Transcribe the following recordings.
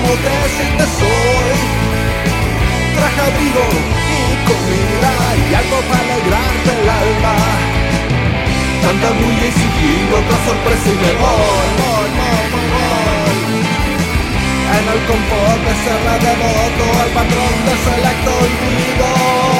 ¿cómo te sientes hoy? Traje abrigo y comida y algo para alegrarte el alma. Tanta bulla y sigilo, otra sorpresa y me voy. En el confort de ser la devoto al patrón de selecto olvido.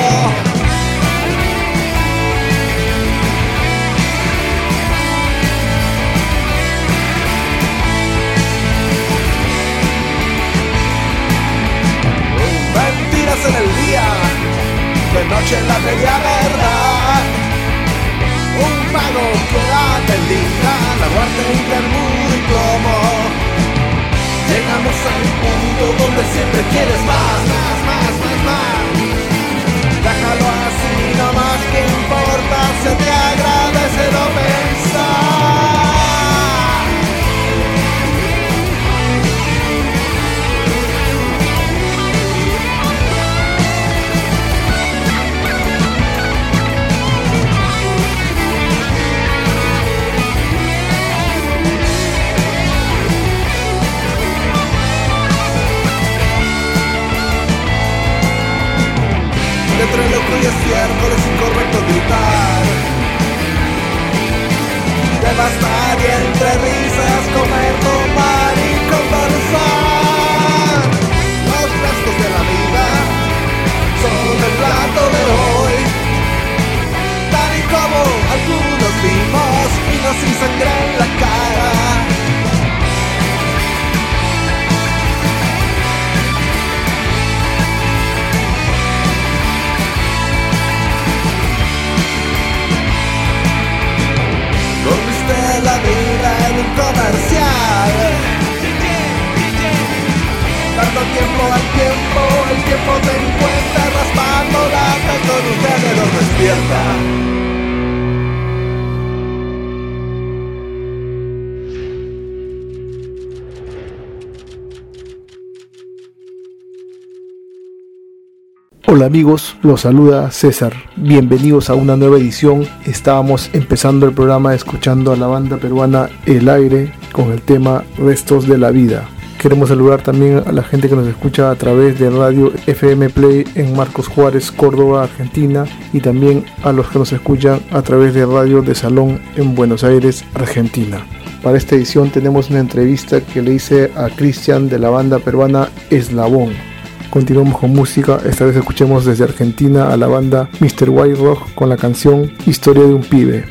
Mentiras en el día, de noche la media verdad. Un pago que la bendiga, la muerte intermundo y plomo. Llegamos al punto donde siempre quieres más. Déjalo así, no más que importa, se te agradece lo pensar. Entre loco y es cierto, es incorrecto gritar. Debe estar y entre risas comer, tomar y conversar. Los restos de la vida son el plato de hoy, tal y como algunos vimos, vino sin sangre en la cara. La vida en un comercial. Dando tiempo al tiempo, el tiempo te encuentra raspando la con un género despierta. Hola amigos, los saluda César. Bienvenidos a una nueva edición. Estábamos empezando el programa escuchando a la banda peruana El Aire con el tema Restos de la Vida. Queremos saludar también a la gente que nos escucha a través de Radio FM Play en Marcos Juárez, Córdoba, Argentina, y también a los que nos escuchan a través de Radio de Salón en Buenos Aires, Argentina. Para esta edición tenemos una entrevista que le hice a Cristian de la banda peruana Eslabón. Continuamos con música, esta vez escuchemos desde Argentina a la banda Mr. White Rock con la canción Historia de un pibe.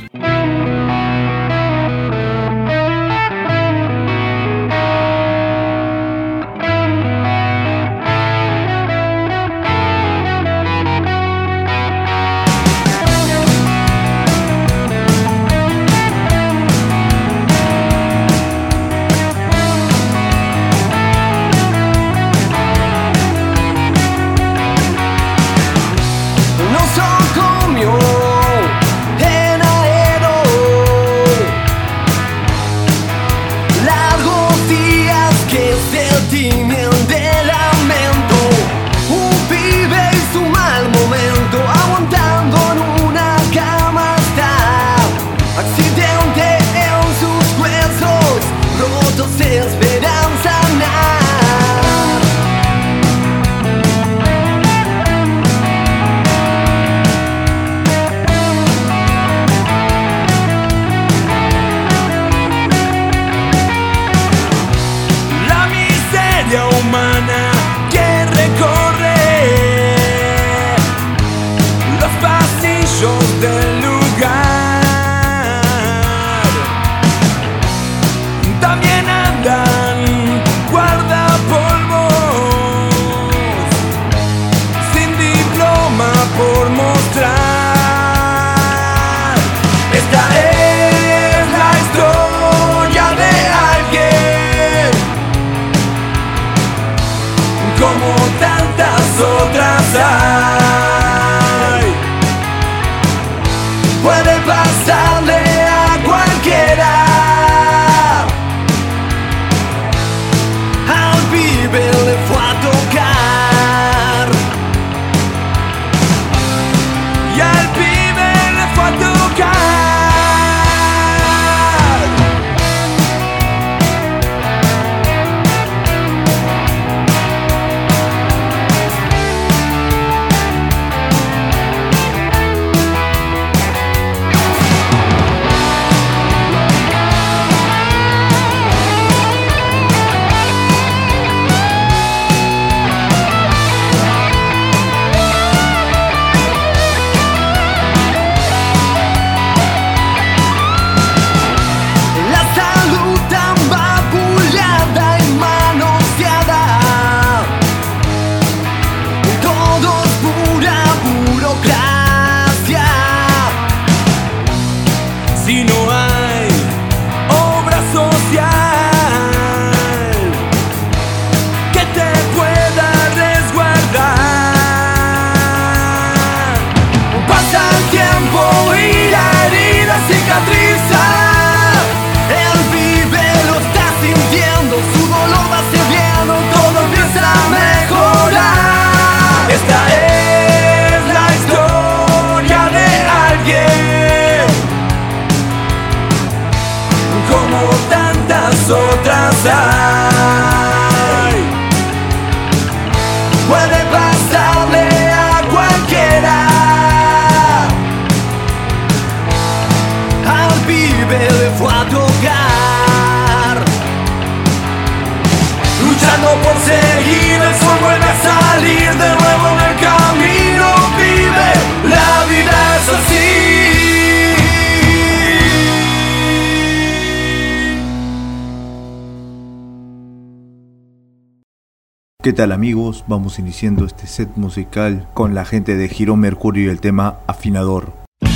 bebé fue a tu hogar. Luchando por seguir, el sol vuelve a salir de nuevo en el camino. Vive, la vida es así. ¿Qué tal, amigos? Vamos iniciando este set musical con la gente de Giro Mercurio y el tema Afinador.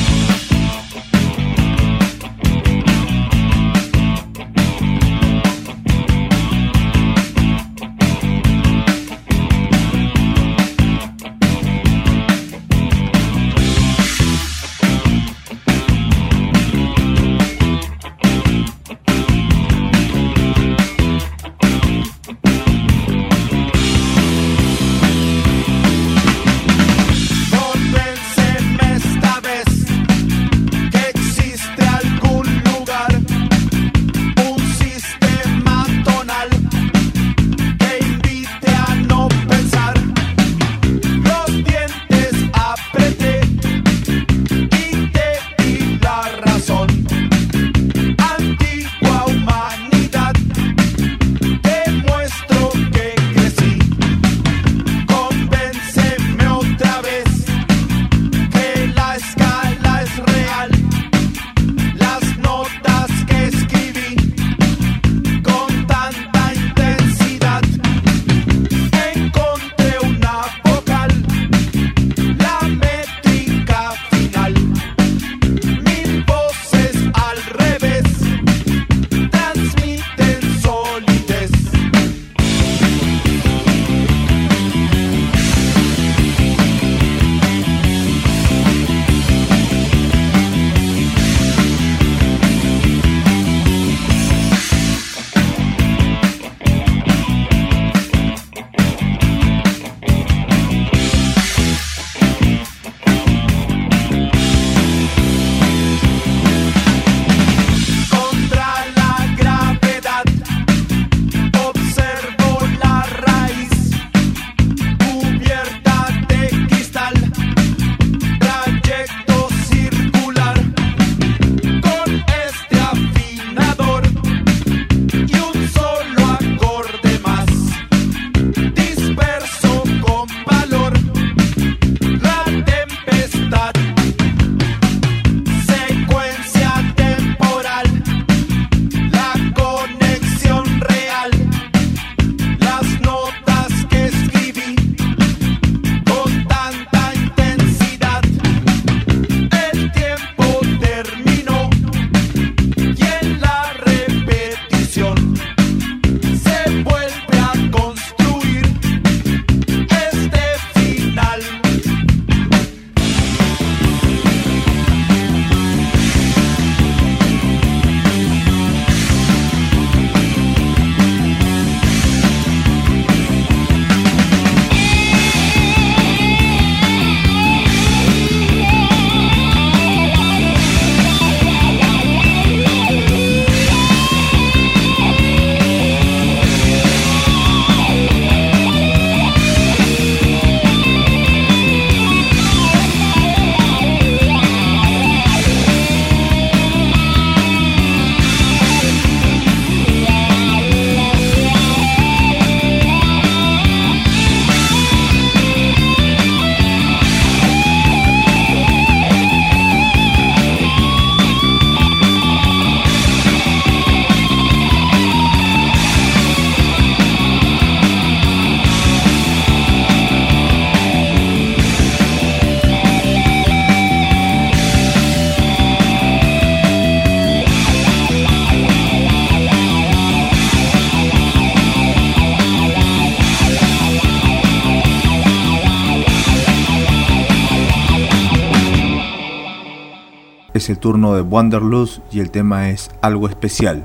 Es el turno de Wanderlust y el tema es Algo Especial.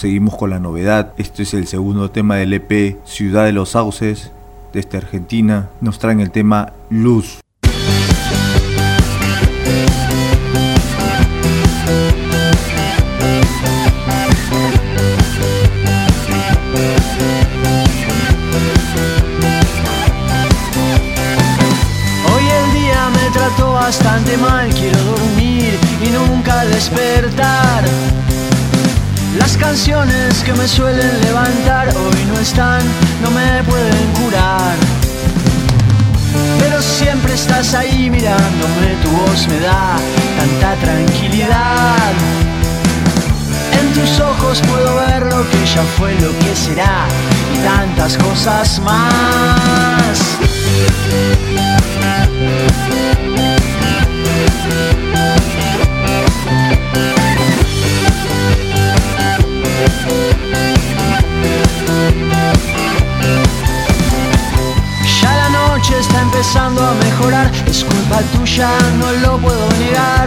Seguimos con la novedad. Este es el segundo tema del EP Ciudad de los Sauces, desde Argentina. Nos traen el tema Luz. Bastante mal, quiero dormir y nunca despertar. Las canciones que me suelen levantar hoy no están, no me pueden curar. Pero siempre estás ahí mirándome, tu voz me da tanta tranquilidad. En tus ojos puedo ver lo que ya fue, lo que será y tantas cosas más. Ya la noche está empezando a mejorar, es culpa tuya, no lo puedo negar.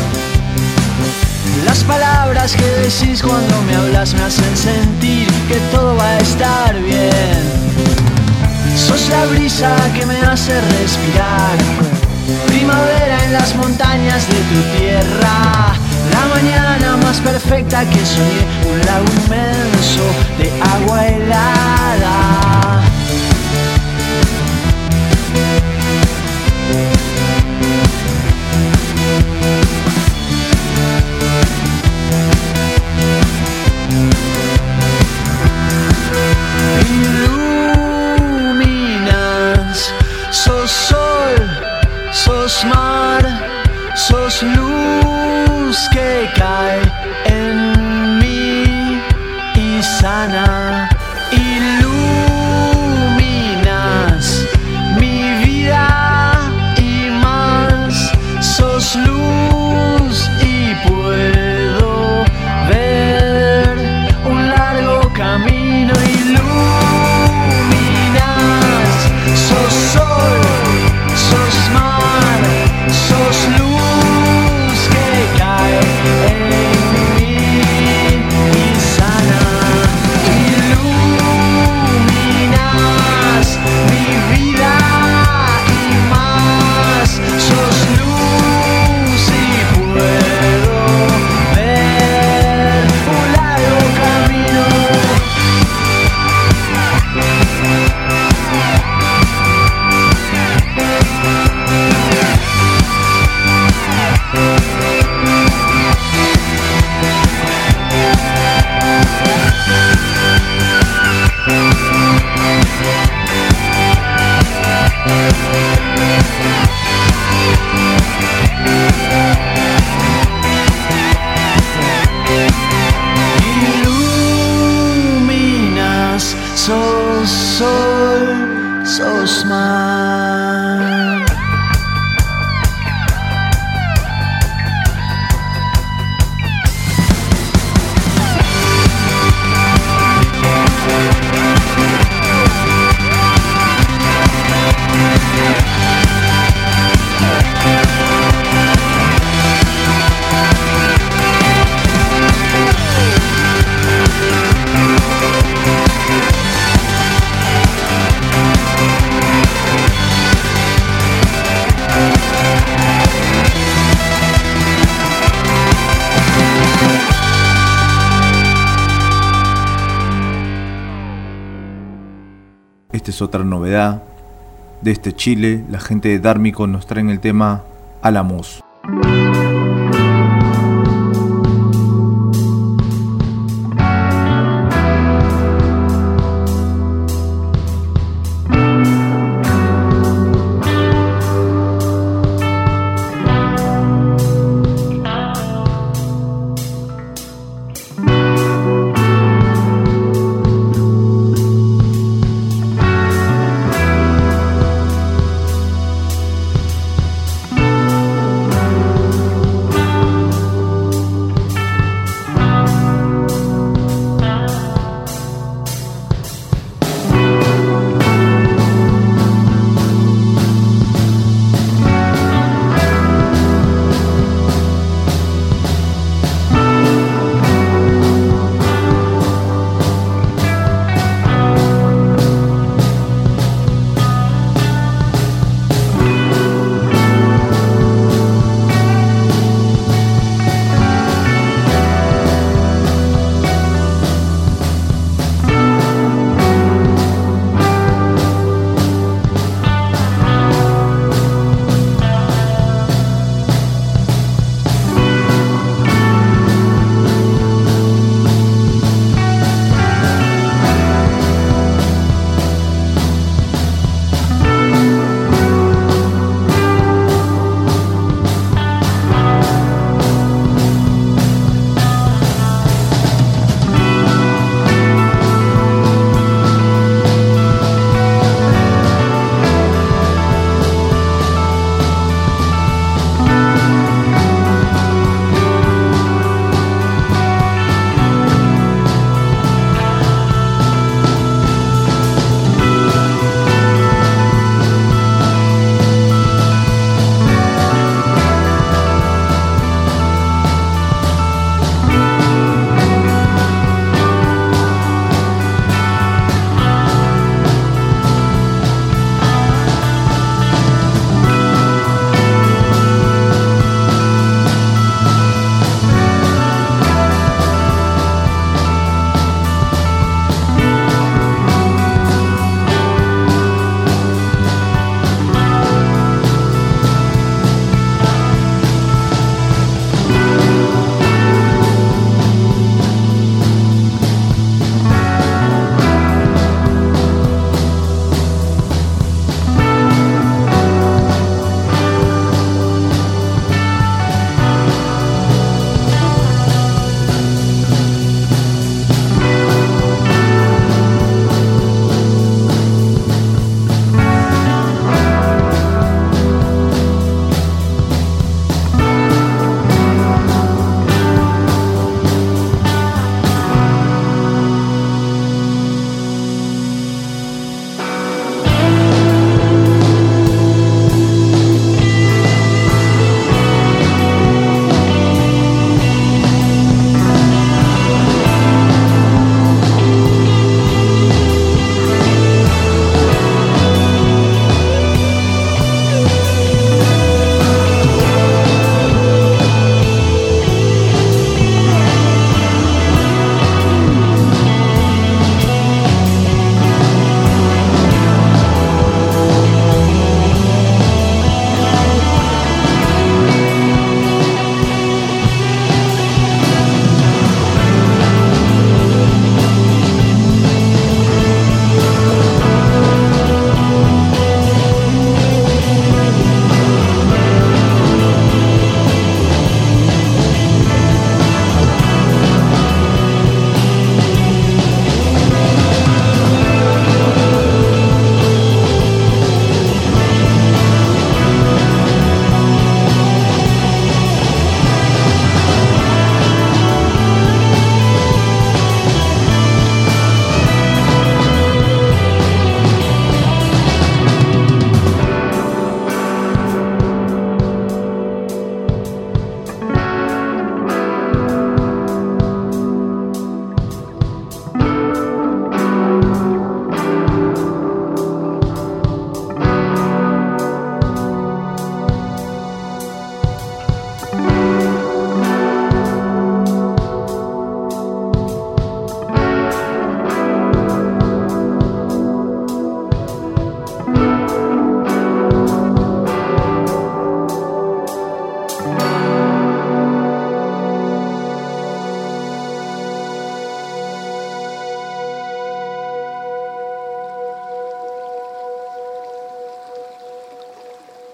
Las palabras que decís cuando me hablas me hacen sentir que todo va a estar bien. Sos la brisa que me hace respirar, primavera en las montañas de tu tierra. La mañana más perfecta que soñé, un lago inmenso de agua helada. Iluminas, sos sol, sos mar, sos luz que cae en mí y sana. Iluminas mi vida y más, sos luz y puedo ver un largo camino. Iluminas, sos sol, sos mar, sos luz que cae en mí y sana. Iluminas mi vida y más, sos luz y puedo ver un largo camino. Iluminas, sos sol, sos mar. Esta es otra novedad. Desde Chile, la gente de Dármico nos traen el tema Álamos.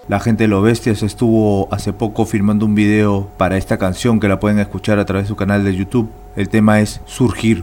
La gente de Los Bestias estuvo hace poco filmando un video para esta canción que la pueden escuchar a través de su canal de YouTube. El tema es Surgir.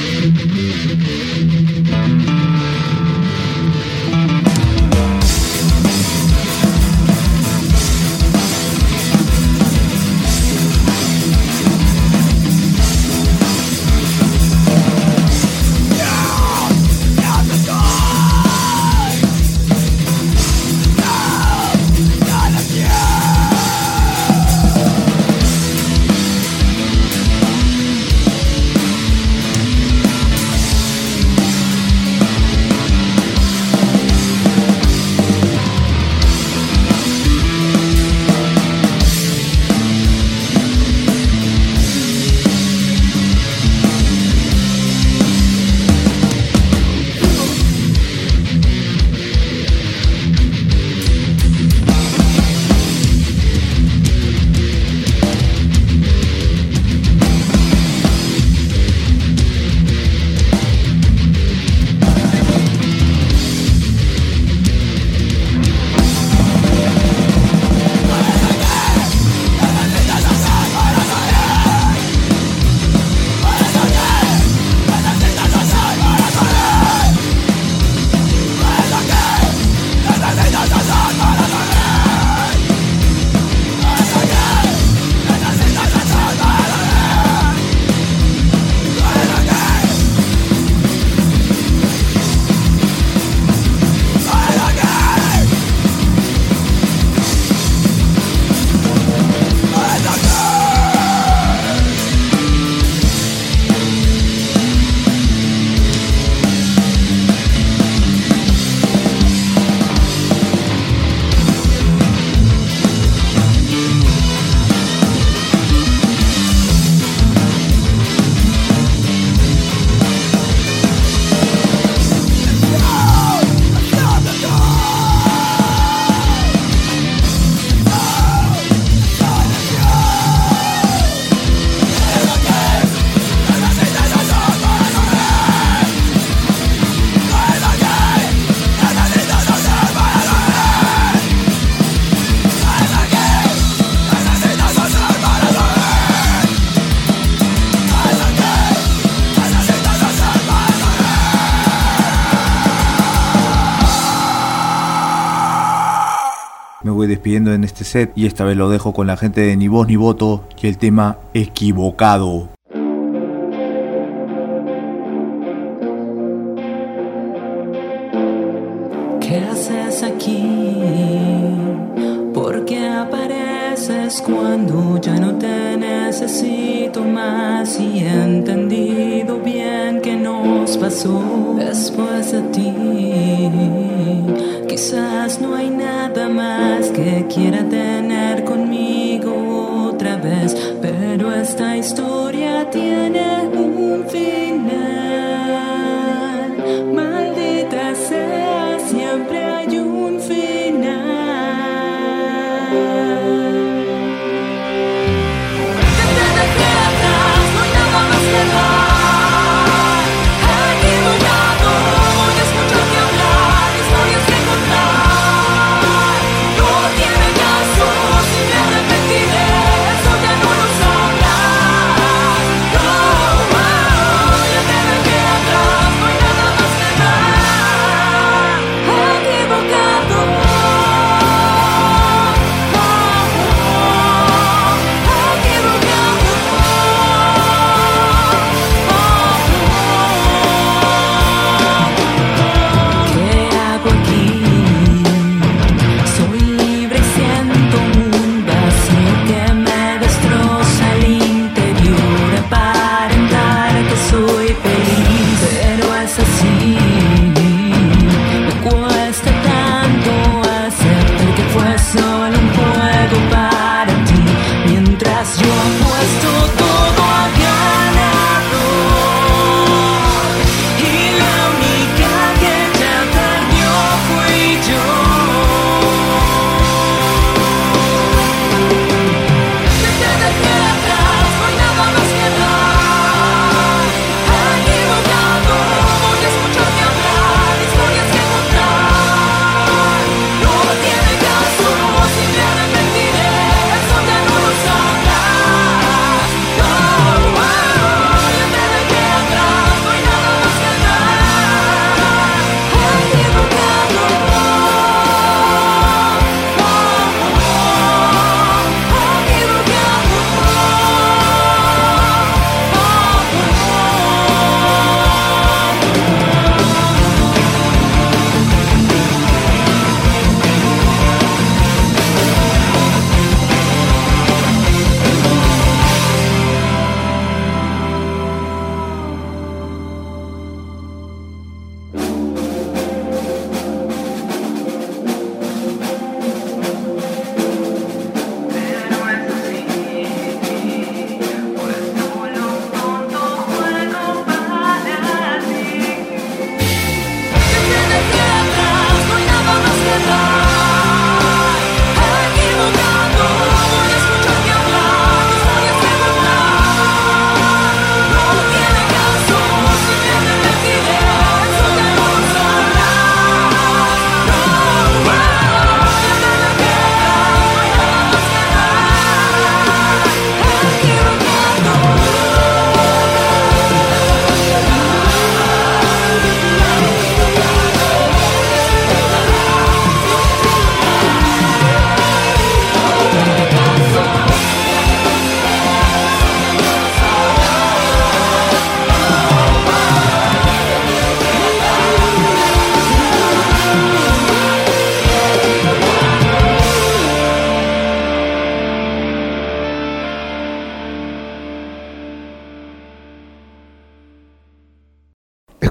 Me voy despidiendo en este set y esta vez lo dejo con la gente de Ni Voz Ni Voto y el tema Equivocado. ¿Qué haces aquí? ¿Por qué apareces cuando ya no te necesito más? Y he entendido bien qué nos pasó después de ti. Quizás no hay nada más que quiera tener conmigo otra vez, pero esta historia tiene un final. Maldita sea, siempre hay un final. Desde atrás no hay nada más que dar. Equivocado, voy a escucharte hablar, historias que contar. No tiene caso si me arrepentiré, eso ya no lo sabrás. No.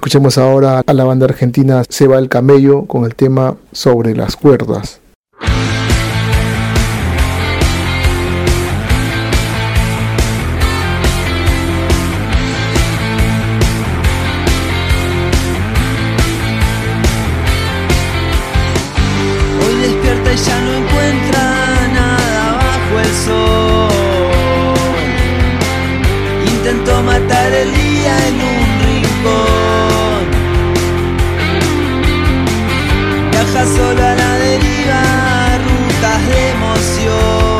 Escuchemos ahora a la banda argentina Se va el camello con el tema Sobre las cuerdas. Hoy despierta y ya no encuentra nada bajo el sol. Intentó matar el día en un rincón. Viaja solo a la deriva, rutas de emoción.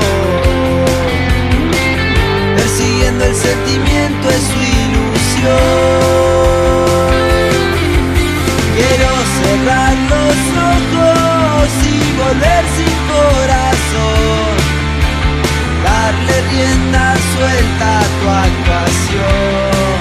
Persiguiendo el sentimiento es su ilusión. Quiero cerrar los ojos y volver sin corazón. Darle rienda suelta a tu actuación.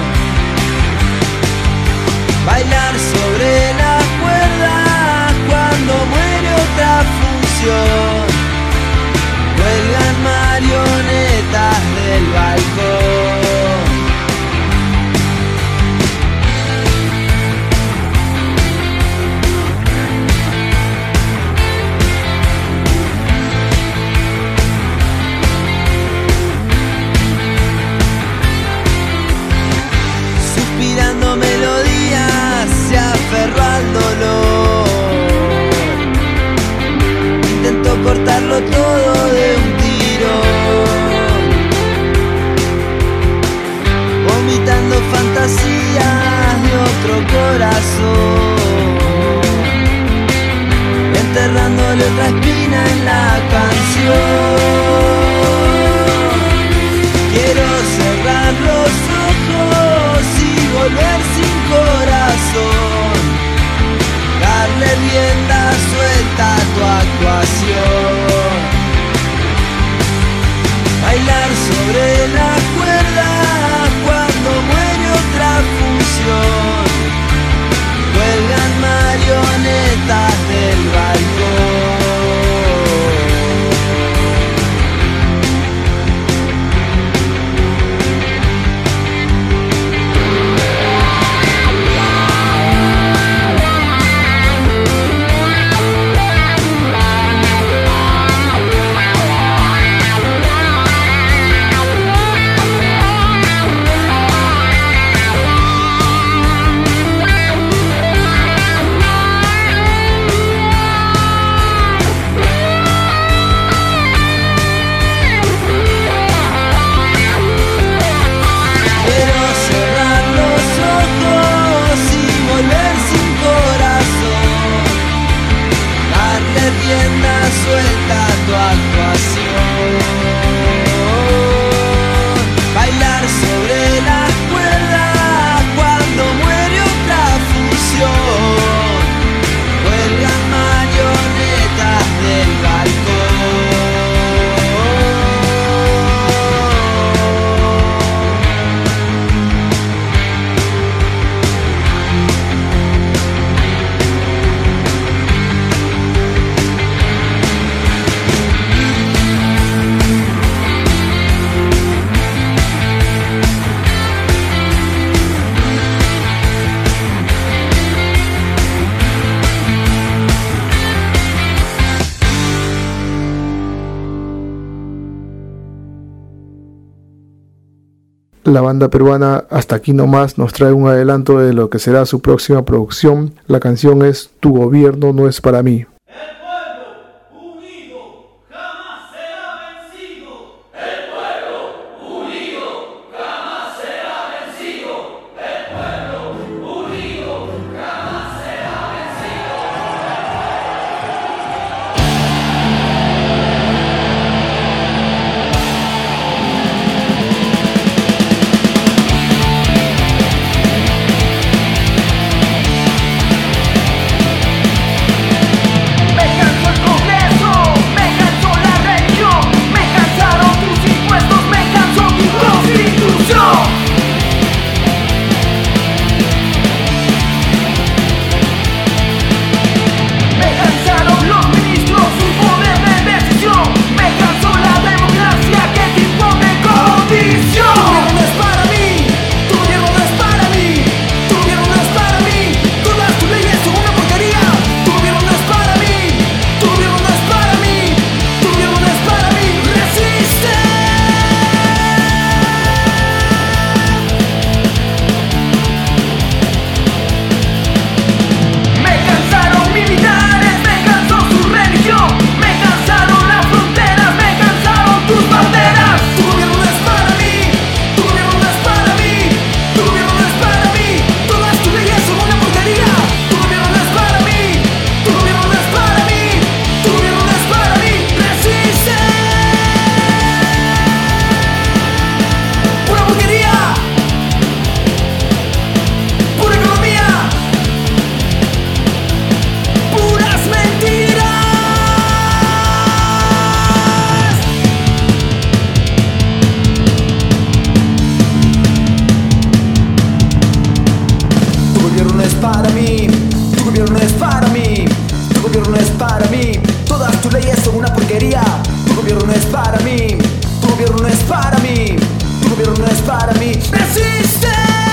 Bailar sobre las cuerdas cuando muere otra función. Cuelgan marionetas del balcón. Suspirando melodías se aferró al dolor. Intentó cortarlo todo de un tiro. Vomitando fantasías de otro corazón. Enterrándole otra espina en la canción. Quiero cerrar los ojos y volver sin corazón. Darle rienda suelta a tu actuación. Bailar sobre la cuerda cuando muere otra función. Cuelgan marionetas del balcón. Suelta tu actuación. Bailar sobre las cuerdas cuando muere otra función. Cuelgan marionetas del La banda peruana Hasta Aquí Nomás nos trae un adelanto de lo que será su próxima producción. La canción es Tu gobierno no es para mí. una porquería. Tu gobierno no es para mí, tu gobierno no es para mí, tu gobierno no es para mí. ¡Resiste!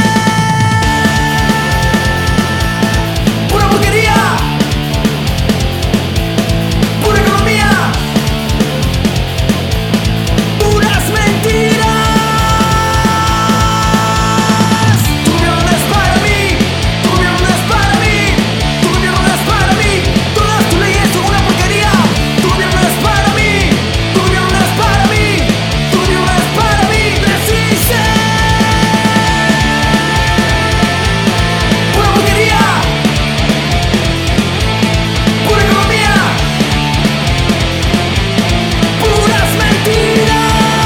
¡Pura porquería! ¡Pura economía! ¡Puras mentiras! Tu gobierno no es para mí, tu gobierno no es para mí, tu gobierno no es para mí. Todas tus leyes son una porquería. Tu gobierno no es para mí, tu gobierno no es para mí, tu gobierno no es para mí. ¡Resiste! ¡Pura porquería! ¡Pura economía! ¡Puras mentiras!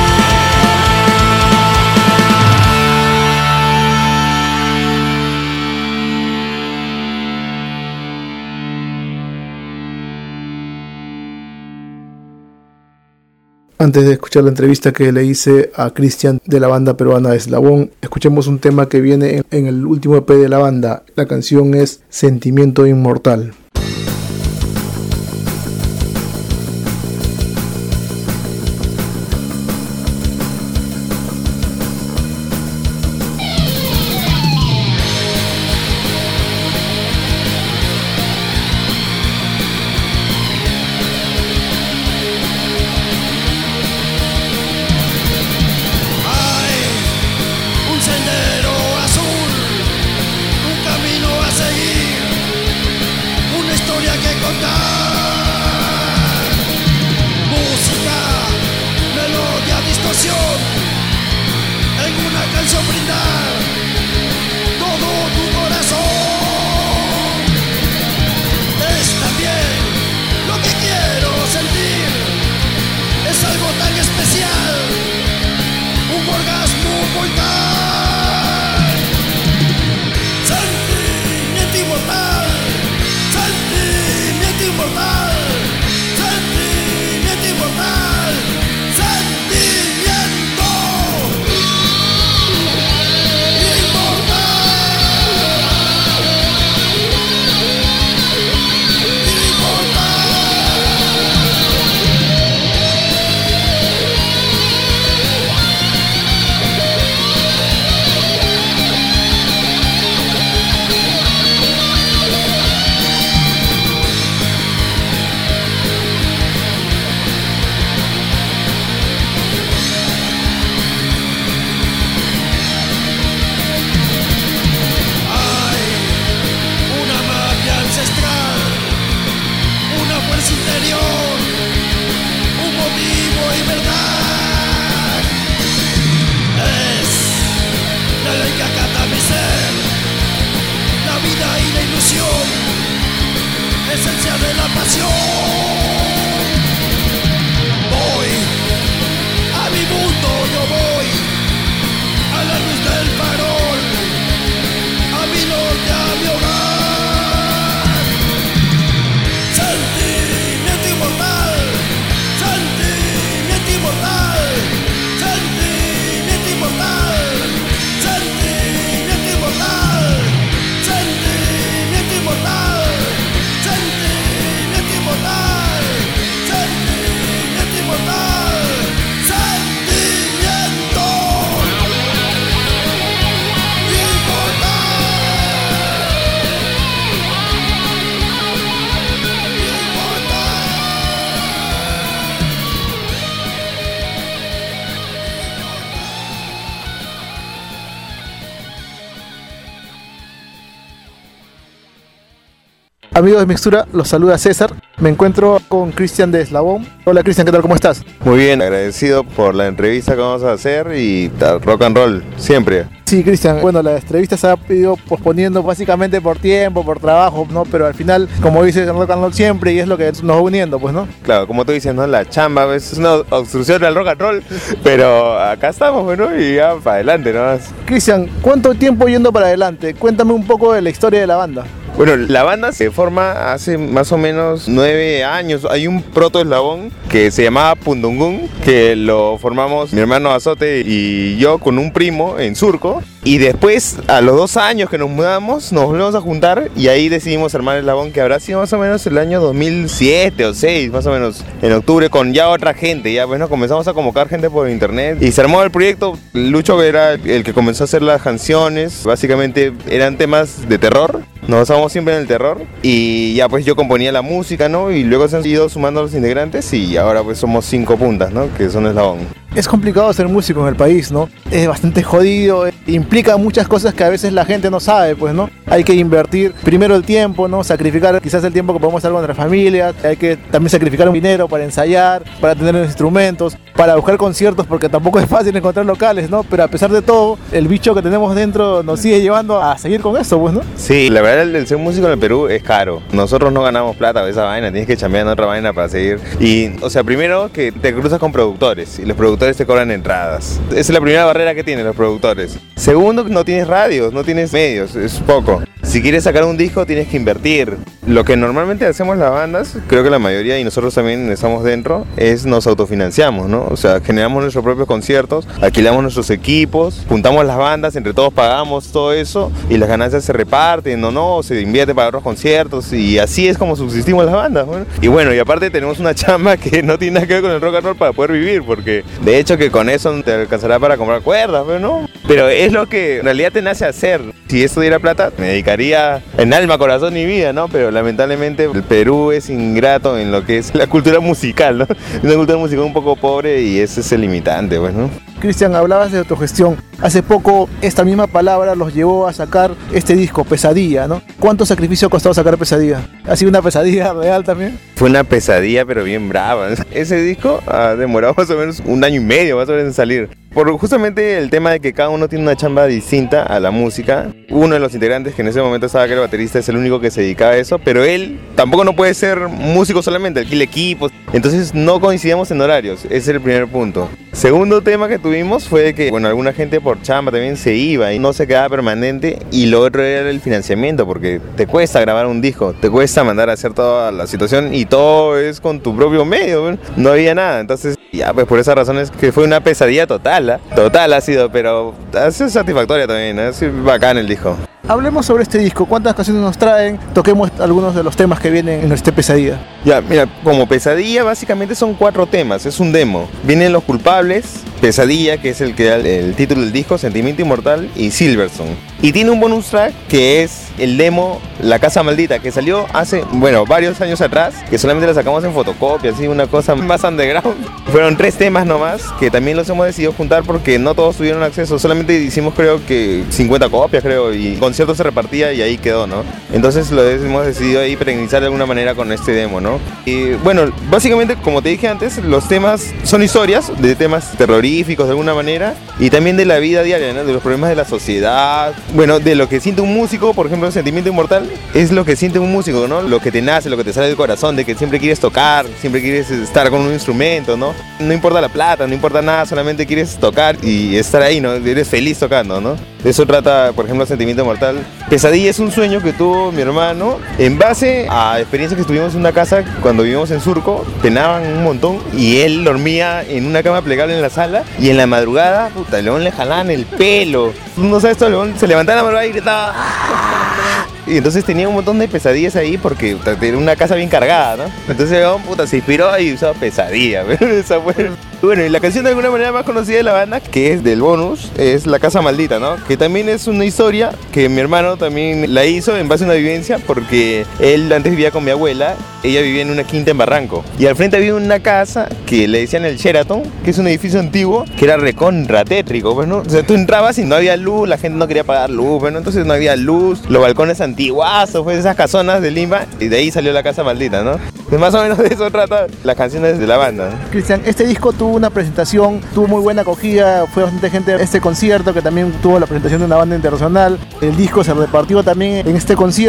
Antes de escuchar la entrevista que le hice a Cristian de la banda peruana Eslabón, escuchemos un tema que viene en el último EP de la banda. La canción es Sentimiento Inmortal. Un sendero azul, un camino a seguir, una historia que contar. Música, melodía, distorsión, en una canción brindar todo tu corazón. Es también lo que quiero sentir, es algo tan especial, un orgasmo mortal. Sentimiento inmortal, sentimiento inmortal, sentimiento inmortal, sentimiento interior, un motivo y verdad. Es la ley que acata mi ser, la vida y la ilusión, esencia de la pasión. Voy a mi mundo, yo voy a la luz del farol, a mi norte, a mi hogar. Sentimiento inmortal, sentimiento inmortal, sentimiento inmortal, sentimiento inmortal, sentimiento inmortal, sentimiento inmortal, sentimiento inmortal, sentimiento Amigos de Mixtura, los saluda César. Me encuentro con Cristian de Eslabón. Hola Cristian, ¿qué tal? ¿Cómo estás? Muy bien, agradecido por la entrevista que vamos a hacer y rock and roll, siempre. Sí, Cristian, bueno, la entrevista se ha ido posponiendo básicamente por tiempo, por trabajo, ¿no? Pero al final, como dices, rock and roll siempre y es lo que nos va uniendo, pues, ¿no? Claro, como tú dices, ¿no? La chamba es una obstrucción al rock and roll, pero acá estamos, bueno, y ya para adelante, ¿no? Cristian, ¿cuánto tiempo yendo para adelante? Cuéntame un poco de la historia de la banda. Bueno, la banda se forma hace más o menos 9 años. Hay un protoeslabón que se llamaba Pundungún, que lo formamos mi hermano Azote y yo con un primo en Surco. Y después, a los 2 años que nos mudamos, nos volvemos a juntar y ahí decidimos armar el eslabón, que habrá sido más o menos el año 2007 o 2006, más o menos, en octubre, con ya otra gente. Ya pues nos comenzamos a convocar gente por internet y se armó el proyecto. Lucho era el que comenzó a hacer las canciones. Básicamente eran temas de terror. Nos basamos siempre en el terror y ya pues yo componía la música, ¿no? Y luego se han ido sumando los integrantes y ahora pues somos 5 puntas, ¿no? Que son eslabón. Es complicado ser músico en el país, ¿no? Es bastante jodido, implica muchas cosas que a veces la gente no sabe, pues, ¿no? Hay que invertir primero el tiempo, ¿no? Sacrificar quizás el tiempo que podemos estar con nuestra familia, hay que también sacrificar un dinero para ensayar, para tener los instrumentos, para buscar conciertos, porque tampoco es fácil encontrar locales, ¿no? Pero a pesar de todo, el bicho que tenemos dentro nos sigue llevando a seguir con eso, pues, ¿no? Sí, la verdad el ser músico en el Perú es caro. Nosotros no ganamos plata de esa vaina, tienes que chambear en otra vaina para seguir. Y, o sea, primero que te cruzas con productores y los productores te cobran entradas. Esa es la primera barrera que tienen los productores. Segundo, no tienes radios, no tienes medios, es poco. Si quieres sacar un disco tienes que invertir. Lo que normalmente hacemos las bandas, creo que la mayoría y nosotros también estamos dentro, es nos autofinanciamos, ¿no? O sea, generamos nuestros propios conciertos, alquilamos nuestros equipos, juntamos las bandas, entre todos pagamos todo eso y las ganancias se reparten o no, se invierte para otros conciertos y así es como subsistimos las bandas, ¿no? Y bueno, y aparte tenemos una chamba que no tiene nada que ver con el rock and roll para poder vivir, porque de hecho que con eso te alcanzará para comprar cuerdas, ¿no? Pero es lo que en realidad te nace hacer. Si esto diera plata, me dedicaría en alma, corazón y vida, ¿no? Pero lamentablemente el Perú es ingrato en lo que es la cultura musical, ¿no? Es una cultura musical un poco pobre y ese es el limitante, pues, ¿no? Cristian, hablabas de autogestión. Hace poco esta misma palabra los llevó a sacar este disco, Pesadilla, ¿no? ¿Cuánto sacrificio ha costado sacar Pesadilla? ¿Ha sido una pesadilla real también? Fue una pesadilla, pero bien brava. Ese disco ha demorado más o menos 1 año y medio más o menos en salir. Por justamente el tema de que cada uno tiene una chamba distinta a la música. Uno de los integrantes que en ese momento estaba, que era el baterista, es el único que se dedicaba a eso, pero él tampoco no puede ser músico solamente, alquila equipos. Entonces no coincidíamos en horarios, ese es el primer punto. Segundo tema que tuvimos fue que, bueno, alguna gente por chamba también se iba y no se quedaba permanente, y lo otro era el financiamiento, porque te cuesta grabar un disco, te cuesta mandar a hacer toda la situación y todo es con tu propio medio, ¿no? No había nada, entonces ya pues por esas razones que fue una pesadilla total, ¿eh? Total ha sido, pero ha sido satisfactoria también, ha sido bacán el disco. Hablemos sobre este disco, ¿cuántas canciones nos traen? Toquemos algunos de los temas que vienen en este Pesadilla. Ya, mira, como Pesadilla básicamente son 4 temas, es un demo. Vienen Los Culpables, Pesadilla, que es el que da el título del disco, Sentimiento Inmortal, y Silverson. Y tiene un bonus track que es el demo La Casa Maldita, que salió hace, bueno, varios años atrás, que solamente la sacamos en fotocopia, así, una cosa más underground. Fueron 3 temas nomás, que también los hemos decidido juntar porque no todos tuvieron acceso, solamente hicimos creo que 50 copias, creo, y conciertos se repartía y ahí quedó, ¿no? Entonces lo hemos decidido ahí perenizar de alguna manera con este demo, ¿no? Y bueno, básicamente, como te dije antes, los temas son historias de temas terroríficos de alguna manera y también de la vida diaria, ¿no? De los problemas de la sociedad, bueno, de lo que siente un músico. Por ejemplo, Sentimiento Inmortal es lo que siente un músico, ¿no? Lo que te nace, lo que te sale del corazón, de que siempre quieres tocar, siempre quieres estar con un instrumento, ¿no? No importa la plata, no importa nada, solamente quieres tocar y estar ahí, ¿no? Eres feliz tocando, ¿no? De eso trata, por ejemplo, Sentimiento Inmortal. Pesadilla es un sueño que tuvo mi hermano en base a experiencias que tuvimos en una casa cuando vivimos en Surco. Penaban un montón y él dormía en una cama plegable en la sala y en la madrugada, puta, el león le jalaban el pelo. Tú no sabes, todo el león se levantaba en la madrugada y gritaba. Y entonces tenía un montón de pesadillas ahí porque tenía una casa bien cargada, ¿no? Entonces el león, puta, se inspiró y usaba Pesadilla. Esa fue... Bueno, y la canción de alguna manera más conocida de la banda, que es del bonus, es La Casa Maldita, ¿no? Que también es una historia que mi hermano también la hizo en base a una vivencia, porque él antes vivía con mi abuela, ella vivía en una quinta en Barranco, y al frente había una casa que le decían el Sheraton, que es un edificio antiguo, que era recontra tétrico, pues, ¿no? O sea, tú entrabas y no había luz, la gente no quería pagar luz, bueno, entonces no había luz, los balcones antiguazos, pues, esas casonas de Lima, y de ahí salió La Casa Maldita, ¿no? Pues más o menos de eso trata las canciones de la banda, ¿no? Cristian, este disco tuvo una presentación, tuvo muy buena acogida, fue bastante gente a este concierto, que también tuvo la presentación de una banda internacional. El disco se repartió también en este concierto.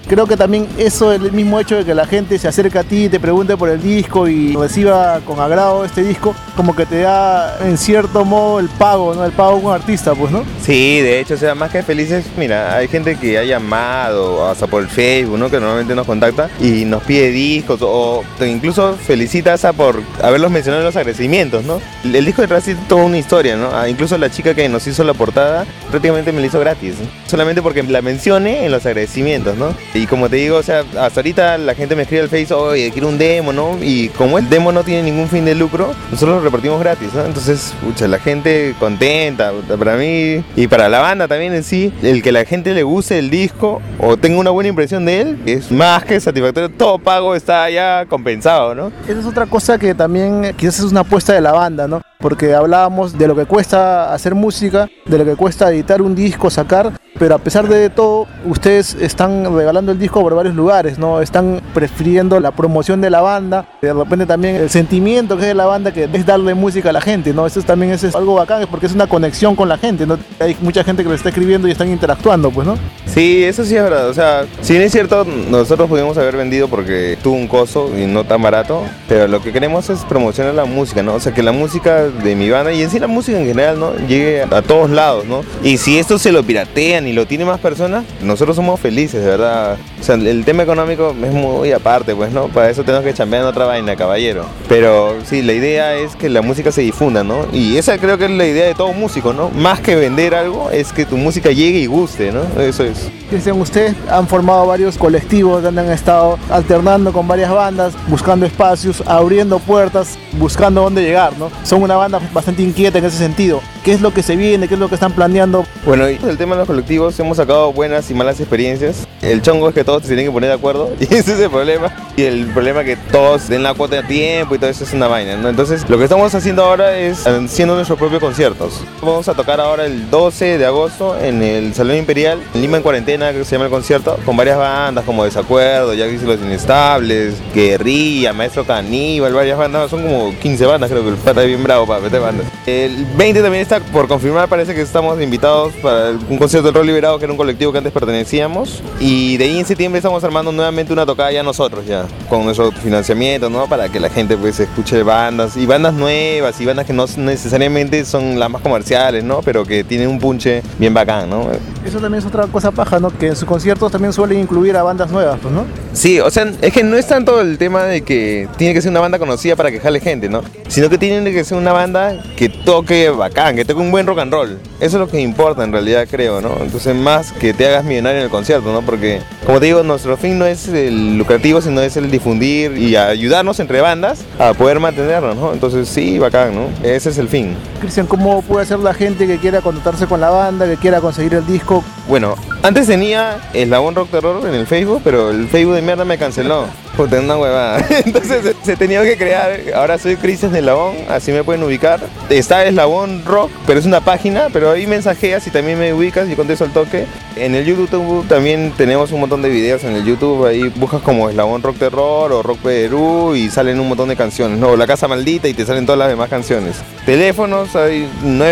Creo que también eso, el mismo hecho de que la gente se acerque a ti, te pregunte por el disco y reciba con agrado este disco, como que te da en cierto modo el pago, ¿no? El pago a un artista, pues, ¿no? Sí, de hecho, o sea, más que felices, mira, hay gente que ha llamado hasta por el Facebook, ¿no? Que normalmente nos contacta y nos pide discos o incluso felicita hasta por haberlos mencionado en los agradecimientos, ¿no? El disco detrás es toda una historia, ¿no? Incluso la chica que nos hizo la portada prácticamente me la hizo gratis, ¿no? Solamente porque la mencioné en los agradecimientos, ¿no? Y como te digo, o sea, hasta ahorita la gente me escribe al Facebook, oye, quiero un demo, ¿no? Y como el demo no tiene ningún fin de lucro, nosotros lo repartimos gratis, ¿no? Entonces, pucha, la gente contenta, para mí y para la banda también en sí, el que la gente le guste el disco o tenga una buena impresión de él, es más que satisfactorio. Todo pago está ya compensado, ¿no? Esa es otra cosa que también quizás es una apuesta de la banda, ¿no? Porque hablábamos de lo que cuesta hacer música, de lo que cuesta editar un disco, sacar, pero a pesar de todo, ustedes están regalando el disco por varios lugares, ¿no? Están prefiriendo la promoción de la banda, de repente también el sentimiento que es de la banda, que es darle música a la gente, ¿no? Eso también es algo bacán, porque es una conexión con la gente, ¿no? Hay mucha gente que le está escribiendo y están interactuando, pues, ¿no? Sí, eso sí es verdad, o sea, si bien es cierto, nosotros pudimos haber vendido porque tuvo un costo y no tan barato, pero lo que queremos es promocionar la música, ¿no? O sea, que la música de mi banda y en sí la música en general, ¿no? Llegue a todos lados, ¿no? Y si esto se lo piratean y lo tienen más personas, nosotros somos felices, de verdad. O sea, el tema económico es muy aparte, pues, ¿no? Para eso tenemos que chambear en otra vaina, caballero. Pero sí, la idea es que la música se difunda, ¿no? Y esa creo que es la idea de todo músico, ¿no? Más que vender algo, es que tu música llegue y guste, ¿no? Eso es. Cristian, ustedes han formado varios colectivos donde han estado alternando con varias bandas, buscando espacios, abriendo puertas, buscando dónde llegar, ¿no? Son una banda bastante inquieta en ese sentido. ¿Qué es lo que se viene? ¿Qué es lo que están planeando? Bueno, y el tema de los colectivos, hemos sacado buenas y malas experiencias. El chongo es que todos se tienen que poner de acuerdo y ese es el problema. Y el problema es que todos den la cuota de tiempo y todo eso es una vaina, ¿no? Entonces, lo que estamos haciendo ahora es haciendo nuestros propios conciertos. Vamos a tocar ahora el 12 de agosto en el Salón Imperial, en Lima en Cuarentena, que se llama el concierto, con varias bandas como Desacuerdo, Ya Dice Los Inestables, Guerrilla, Maestro Caníbal, varias bandas, son como 15 bandas, creo que el pata es bien bravo para meter bandas. El 20 también está por confirmar, parece que estamos invitados para un concierto del Rol Liberado, que era un colectivo que antes pertenecíamos, y de ahí en septiembre estamos armando nuevamente una tocada ya nosotros, ya, con nuestro financiamiento, ¿no? Para que la gente pues escuche bandas, y bandas nuevas, y bandas que no necesariamente son las más comerciales, ¿no? Pero que tienen un punche bien bacán, ¿no? Eso también es otra cosa paja, ¿no? Que en sus conciertos también suelen incluir a bandas nuevas, pues, ¿no? Sí, o sea, es que no es tanto el tema de que tiene que ser una banda conocida para que jale gente, ¿no? Sino que tiene que ser una banda que toque bacán, que toque un buen rock and roll. Eso es lo que importa en realidad, creo, ¿no? Entonces, más que te hagas millonario en el concierto, ¿no? Porque, como te digo, nuestro fin no es el lucrativo, sino es el difundir y ayudarnos entre bandas a poder mantenernos, ¿no? Entonces, sí, bacán, ¿no? Ese es el fin. Cristian, ¿cómo puede ser la gente que quiera contactarse con la banda, que quiera conseguir el disco? Bueno, antes tenía Eslabón Rock Terror en el Facebook, pero el Facebook de mierda me canceló. Por tener una huevada. Entonces se tenía que crear. Ahora soy Cristian de Eslabón, así me pueden ubicar. Está Eslabón Rock, pero es una página, pero ahí mensajeas y también me ubicas y contesto al toque. En el YouTube también tenemos un montón de videos en el YouTube. Ahí buscas como Eslabón Rock Terror o Rock Perú y salen un montón de canciones. No, La Casa Maldita y te salen todas las demás canciones. Teléfonos hay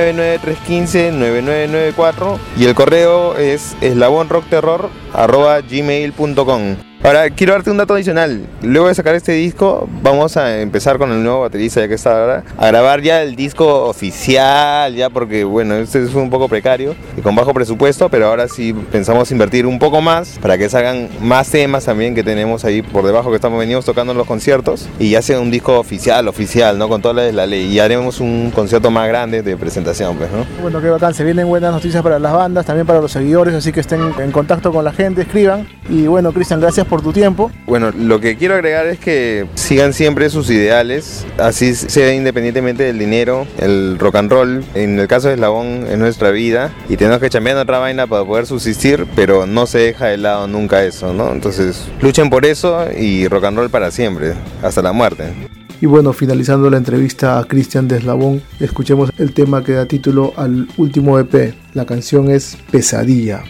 99315-9994 y el correo es eslabonrockterror@gmail.com. Ahora, quiero darte un dato adicional. Luego de sacar este disco, vamos a empezar con el nuevo baterista, ya que está ahora, a grabar ya el disco oficial, ya porque, bueno, este fue un poco precario y con bajo presupuesto, pero ahora sí pensamos invertir un poco más para que salgan más temas también que tenemos ahí por debajo que estamos venidos tocando en los conciertos y ya sea un disco oficial, ¿no? Con toda la ley. Y haremos un concierto más grande de presentación, pues, ¿no? Bueno, qué bacán. Se vienen buenas noticias para las bandas, también para los seguidores, así que estén en contacto con la gente, escriban. Y bueno, Cristian, gracias por tu tiempo. Bueno, lo que quiero agregar es que sigan siempre sus ideales, así sea independientemente del dinero. El rock and roll, en el caso de Eslabón, es nuestra vida y tenemos que chambear otra vaina para poder subsistir, pero no se deja de lado nunca eso, ¿no? Entonces, luchen por eso y rock and roll para siempre, hasta la muerte. Y bueno, finalizando la entrevista a Cristian de Eslabón, escuchemos el tema que da título al último EP. La canción es Pesadilla.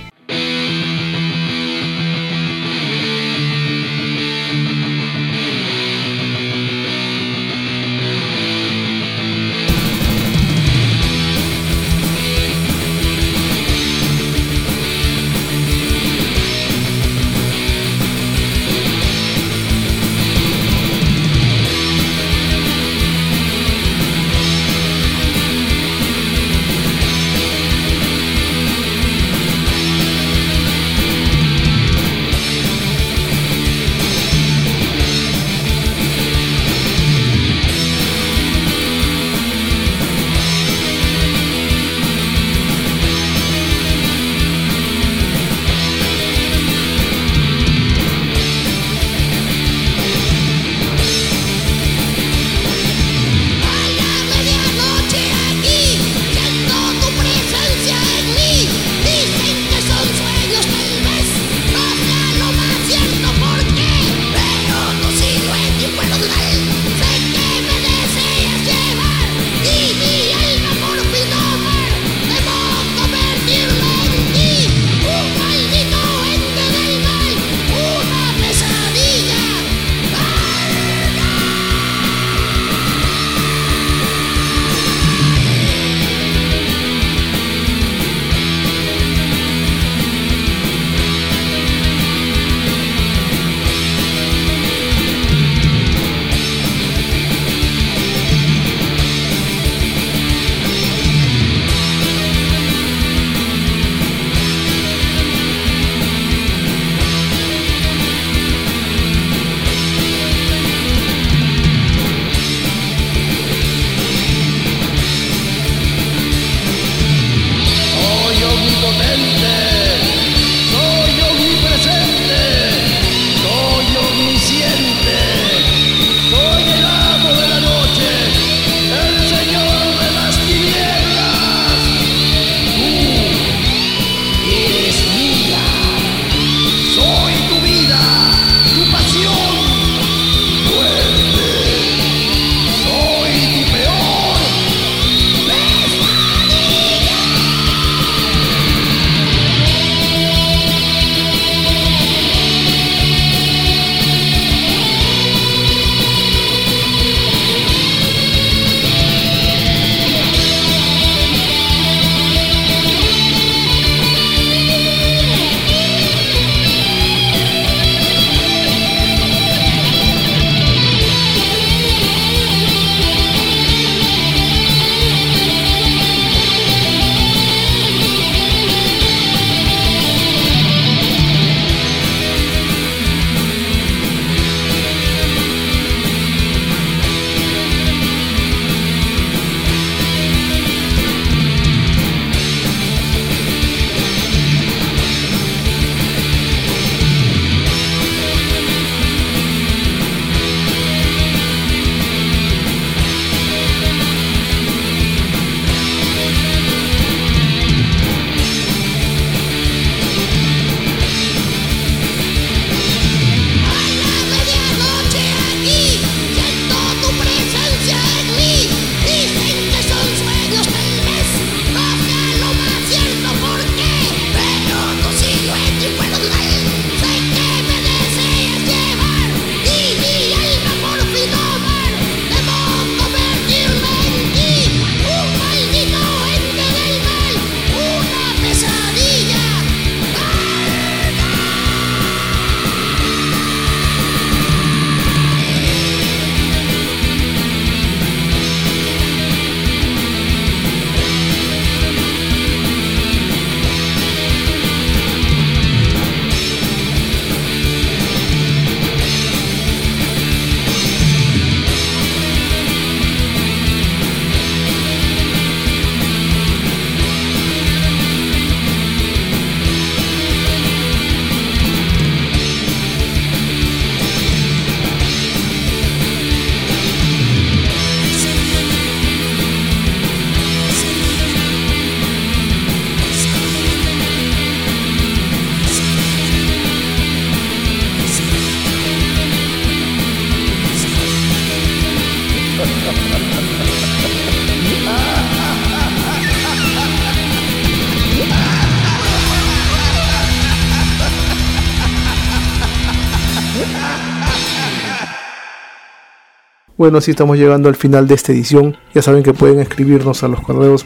Bueno, así estamos llegando al final de esta edición. Ya saben que pueden escribirnos a los correos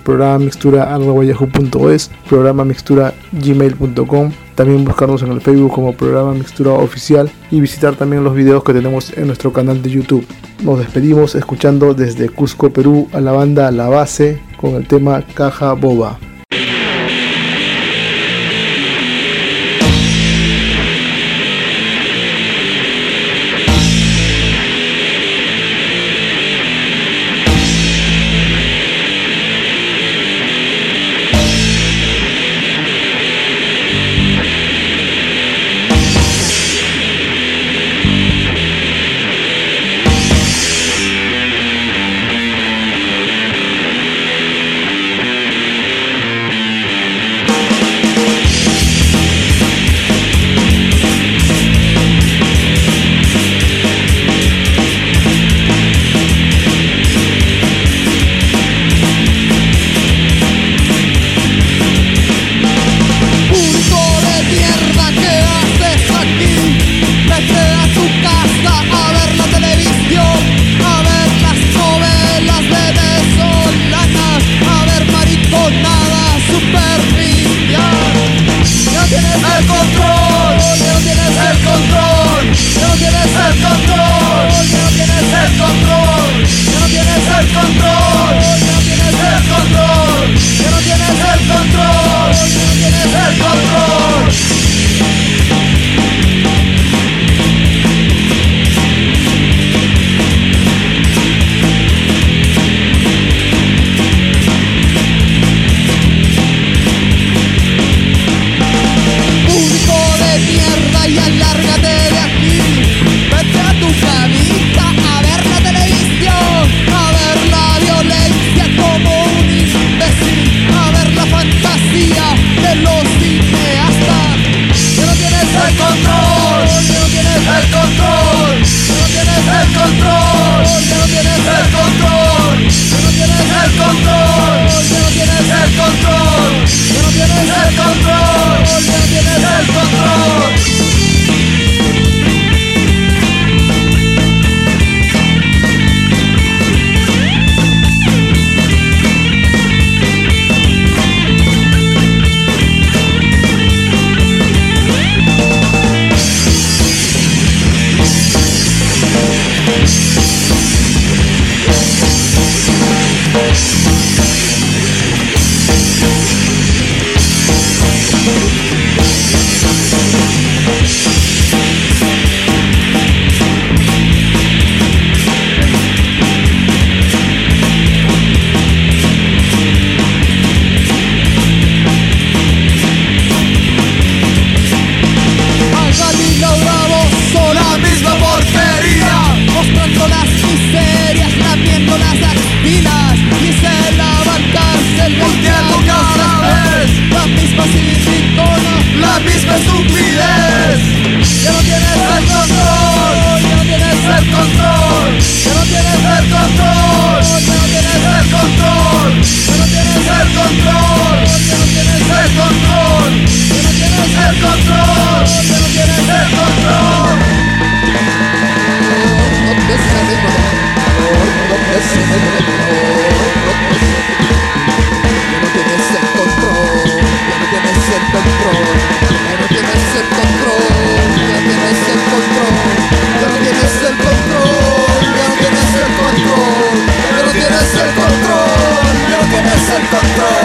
programamixtura@yahoo.es, programamixtura@gmail.com, también buscarnos en el Facebook como Programa Mixtura Oficial y visitar también los videos que tenemos en nuestro canal de YouTube. Nos despedimos escuchando desde Cusco, Perú, a la banda La Base con el tema Caja Boba. el control.